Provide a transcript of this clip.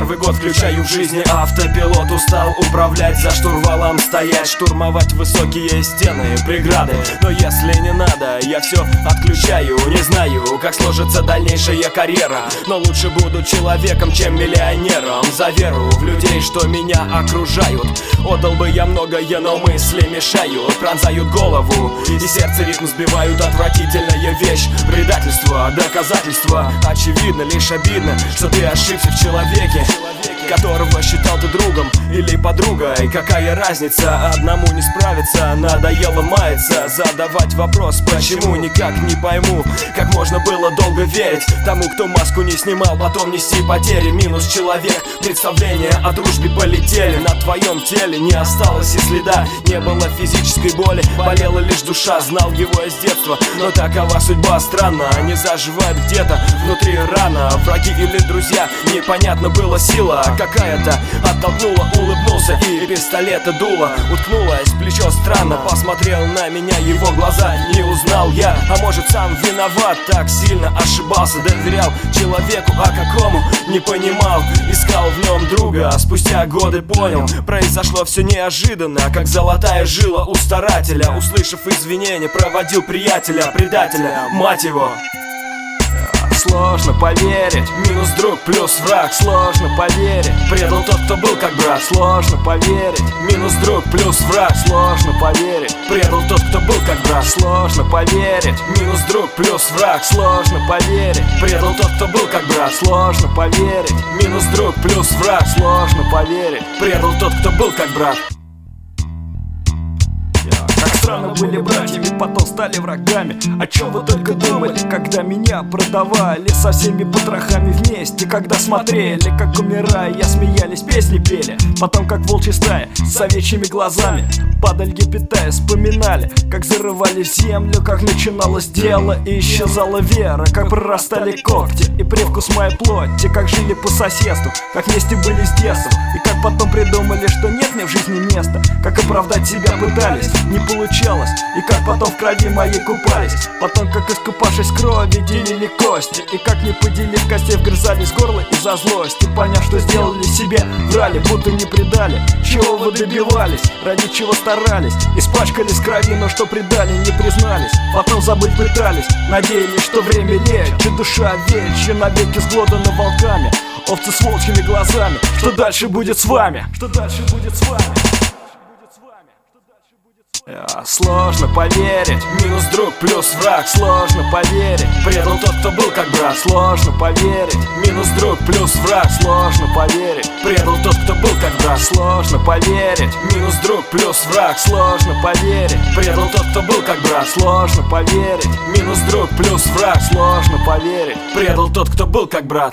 Первый год включаю в жизни автопилот. Устал управлять, за штурвалом стоять, штурмовать высокие стены, преграды. Но если не надо, я все отключаю. Не знаю, как сложится дальнейшая карьера, но лучше буду человеком, чем миллионером. За веру в людей, что меня окружают. Отдал бы я многое, но мысли мешают, пронзают голову и сердце ритм сбивают. Отвратительная вещь, предательство, доказательство очевидно, лишь обидно, что ты ошибся в человеке, которого считал ты другом или подругой. Какая разница, одному не справиться, надоело маяться, задавать вопрос почему, никак не пойму, как можно было долго верить тому, кто маску не снимал, потом нести потери. Минус человек, представления о дружбе полетели. На твоем теле не осталось и следа, не было физической боли, болела лишь душа, знал его с детства. Но такова судьба, странно, не заживает где-то внутри рана. Враги или друзья, непонятно было сила какая-то оттолкнула, улыбнулся и пистолета дуло уткнулась в плечо. Странно посмотрел на меня его глаза, не узнал я, а может сам виноват, так сильно ошибался. Доверял человеку, а какому не понимал, искал в нем друга, спустя годы понял, произошло все неожиданно, как золотая жила у старателя. Услышав извинения, проводил приятеля, предателя, мать его. Сложно поверить, минус друг плюс враг. Сложно поверить, предал тот, кто был как брат. Сложно поверить, минус друг плюс враг. Сложно поверить, предал тот, кто был как брат. Сложно поверить, минус друг плюс враг. Сложно поверить, предал тот, кто был как брат. Сложно поверить, минус друг плюс враг. Сложно поверить, предал тот, кто был как брат. Как странно были братьями, потом стали врагами. О чем вы только думали, когда меня продавали со всеми потрохами вместе? Когда смотрели, как умирая, я смеялись, песни пели. Потом как волчья стая с овечьими глазами падальги питая, вспоминали, как зарывали землю, как начиналось дело и исчезала вера, как прорастали когти и привкус моей плоти, как жили по соседству, как вместе были с детства, и как потом придумали, что нет мне в жизни места, как оправдать себя пытались, не получалось, и как потом в крови моей купались, потом как искупавшись в крови делили кости, и как не поделив костей вгрызались в горло из-за злости, поняв, что сделали себе, врали, будто не предали. Чего вы добивались, ради чего старались, испачкались в крови, но что предали, не признались, потом забыть пытались, надеялись, что время лечит, душа вечна, навеки сглодана волками, овцы с волчьими глазами. Что дальше будет с вами? Что дальше будет с вами? Сложно поверить, минус друг плюс враг. Сложно поверить, предал тот, кто был как брат. Сложно поверить, минус друг плюс враг. Сложно поверить, предал тот, кто был как брат. Сложно поверить, минус друг плюс враг. Сложно поверить, предал тот, кто был как брат. Сложно поверить, минус друг плюс враг. Сложно поверить, предал тот, кто был как брат.